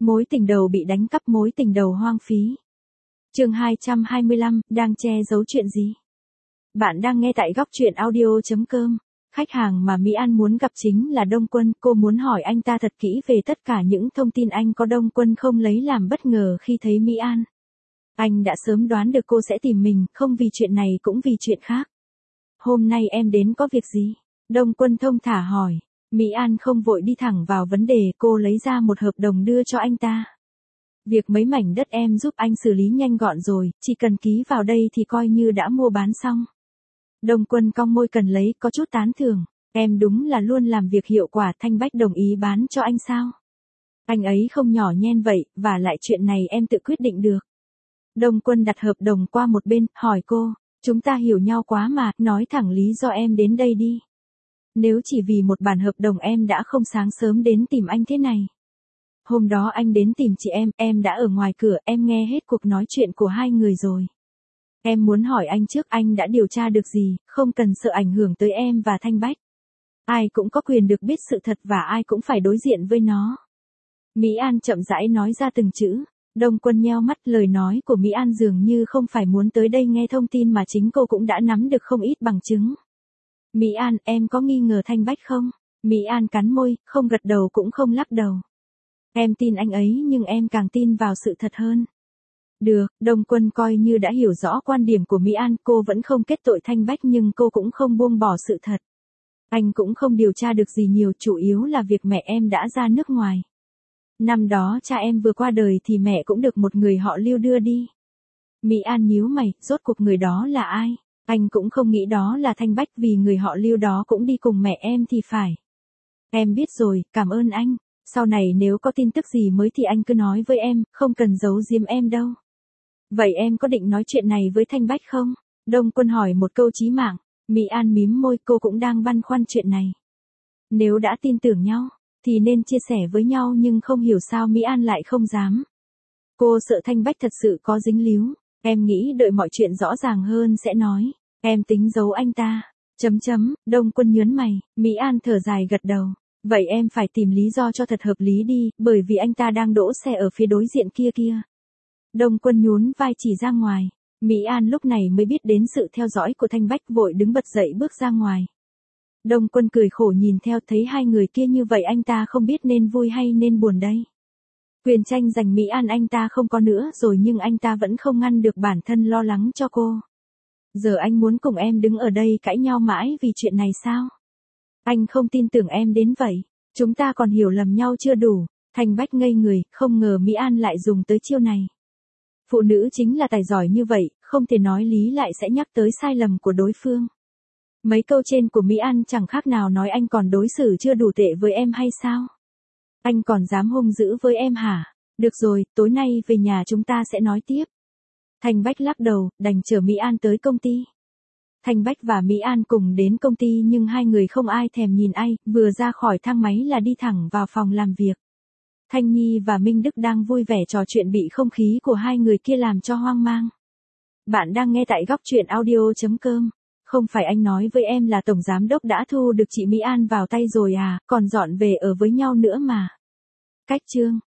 Mối tình đầu bị đánh cắp, mối tình đầu hoang phí. Chương 225, đang che giấu chuyện gì? Bạn đang nghe tại góc truyện audio.com. Khách hàng mà Mỹ An muốn gặp chính là Đông Quân, cô muốn hỏi anh ta thật kỹ về tất cả những thông tin anh có. Đông Quân không lấy làm bất ngờ khi thấy Mỹ An. Anh đã sớm đoán được cô sẽ tìm mình, không vì chuyện này cũng vì chuyện khác. Hôm nay em đến có việc gì? Đông Quân thông thả hỏi. Mỹ An không vội đi thẳng vào vấn đề, cô lấy ra một hợp đồng đưa cho anh ta. Việc mấy mảnh đất em giúp anh xử lý nhanh gọn rồi, chỉ cần ký vào đây thì coi như đã mua bán xong. Đông Quân cong môi cần lấy, có chút tán thưởng. Em đúng là luôn làm việc hiệu quả. Thanh Bách đồng ý bán cho anh sao? Anh ấy không nhỏ nhen vậy, và lại chuyện này em tự quyết định được. Đông Quân đặt hợp đồng qua một bên, hỏi cô, chúng ta hiểu nhau quá mà, nói thẳng lý do em đến đây đi. Nếu chỉ vì một bản hợp đồng em đã không sáng sớm đến tìm anh thế này. Hôm đó anh đến tìm chị em đã ở ngoài cửa, em nghe hết cuộc nói chuyện của hai người rồi. Em muốn hỏi anh trước, anh đã điều tra được gì, không cần sợ ảnh hưởng tới em và Thanh Bách. Ai cũng có quyền được biết sự thật và ai cũng phải đối diện với nó. Mỹ An chậm rãi nói ra từng chữ. Đông Quân nheo mắt, lời nói của Mỹ An dường như không phải muốn tới đây nghe thông tin mà chính cô cũng đã nắm được không ít bằng chứng. Mỹ An, em có nghi ngờ Thanh Bách không? Mỹ An cắn môi, không gật đầu cũng không lắc đầu. Em tin anh ấy nhưng em càng tin vào sự thật hơn. Được, Đông Quân coi như đã hiểu rõ quan điểm của Mỹ An, cô vẫn không kết tội Thanh Bách nhưng cô cũng không buông bỏ sự thật. Anh cũng không điều tra được gì nhiều, chủ yếu là việc mẹ em đã ra nước ngoài. Năm đó cha em vừa qua đời thì mẹ cũng được một người họ Lưu đưa đi. Mỹ An nhíu mày, rốt cuộc người đó là ai? Anh cũng không nghĩ đó là Thanh Bách vì người họ Lưu đó cũng đi cùng mẹ em thì phải. Em biết rồi, cảm ơn anh. Sau này nếu có tin tức gì mới thì anh cứ nói với em, không cần giấu giếm em đâu. Vậy em có định nói chuyện này với Thanh Bách không? Đông Quân hỏi một câu chí mạng. Mỹ An mím môi, cô cũng đang băn khoăn chuyện này. Nếu đã tin tưởng nhau, thì nên chia sẻ với nhau nhưng không hiểu sao Mỹ An lại không dám. Cô sợ Thanh Bách thật sự có dính líu. Em nghĩ đợi mọi chuyện rõ ràng hơn sẽ nói. Em tính giấu anh ta. Đông Quân nhớn mày, Mỹ An thở dài gật đầu. Vậy em phải tìm lý do cho thật hợp lý đi, bởi vì anh ta đang đỗ xe ở phía đối diện kia. Đông Quân nhún vai chỉ ra ngoài. Mỹ An lúc này mới biết đến sự theo dõi của Thanh Bách, vội đứng bật dậy bước ra ngoài. Đông Quân cười khổ nhìn theo, thấy hai người kia như vậy anh ta không biết nên vui hay nên buồn đây. Quyền tranh giành Mỹ An anh ta không có nữa rồi nhưng anh ta vẫn không ngăn được bản thân lo lắng cho cô. Giờ anh muốn cùng em đứng ở đây cãi nhau mãi vì chuyện này sao? Anh không tin tưởng em đến vậy. Chúng ta còn hiểu lầm nhau chưa đủ. Thanh Bách ngây người, không ngờ Mỹ An lại dùng tới chiêu này. Phụ nữ chính là tài giỏi như vậy, không thể nói lý lại sẽ nhắc tới sai lầm của đối phương. Mấy câu trên của Mỹ An chẳng khác nào nói anh còn đối xử chưa đủ tệ với em hay sao? Anh còn dám hung dữ với em hả? Được rồi, tối nay về nhà chúng ta sẽ nói tiếp. Thanh Bách lắc đầu, đành chở Mỹ An tới công ty. Thanh Bách và Mỹ An cùng đến công ty nhưng hai người không ai thèm nhìn ai, vừa ra khỏi thang máy là đi thẳng vào phòng làm việc. Thanh Nhi và Minh Đức đang vui vẻ trò chuyện bị không khí của hai người kia làm cho hoang mang. Bạn đang nghe tại góc truyện audio.com. Không phải anh nói với em là Tổng Giám Đốc đã thu được chị Mỹ An vào tay rồi à, còn dọn về ở với nhau nữa mà. Cách chương.